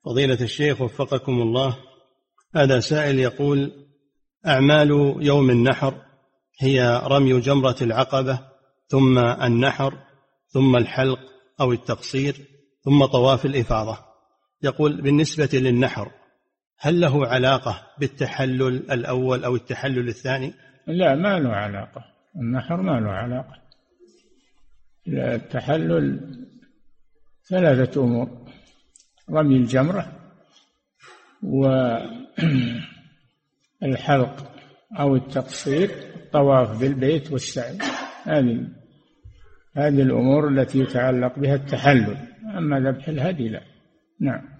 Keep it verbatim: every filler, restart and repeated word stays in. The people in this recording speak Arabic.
فضيلة الشيخ وفقكم الله، هذا سائل يقول: أعمال يوم النحر هي رمي جمرة العقبة ثم النحر ثم الحلق أو التقصير ثم طواف الإفاضة. يقول: بالنسبة للنحر هل له علاقة بالتحلل الأول أو التحلل الثاني؟ لا، ما له علاقة، النحر ما له علاقة. التحلل ثلاثة أمور: رمي الجمرة والحلق أو التقصير، الطواف بالبيت والسعي. هذه هذه الأمور التي يتعلق بها التحلل. أما ذبح الهدي لا. نعم.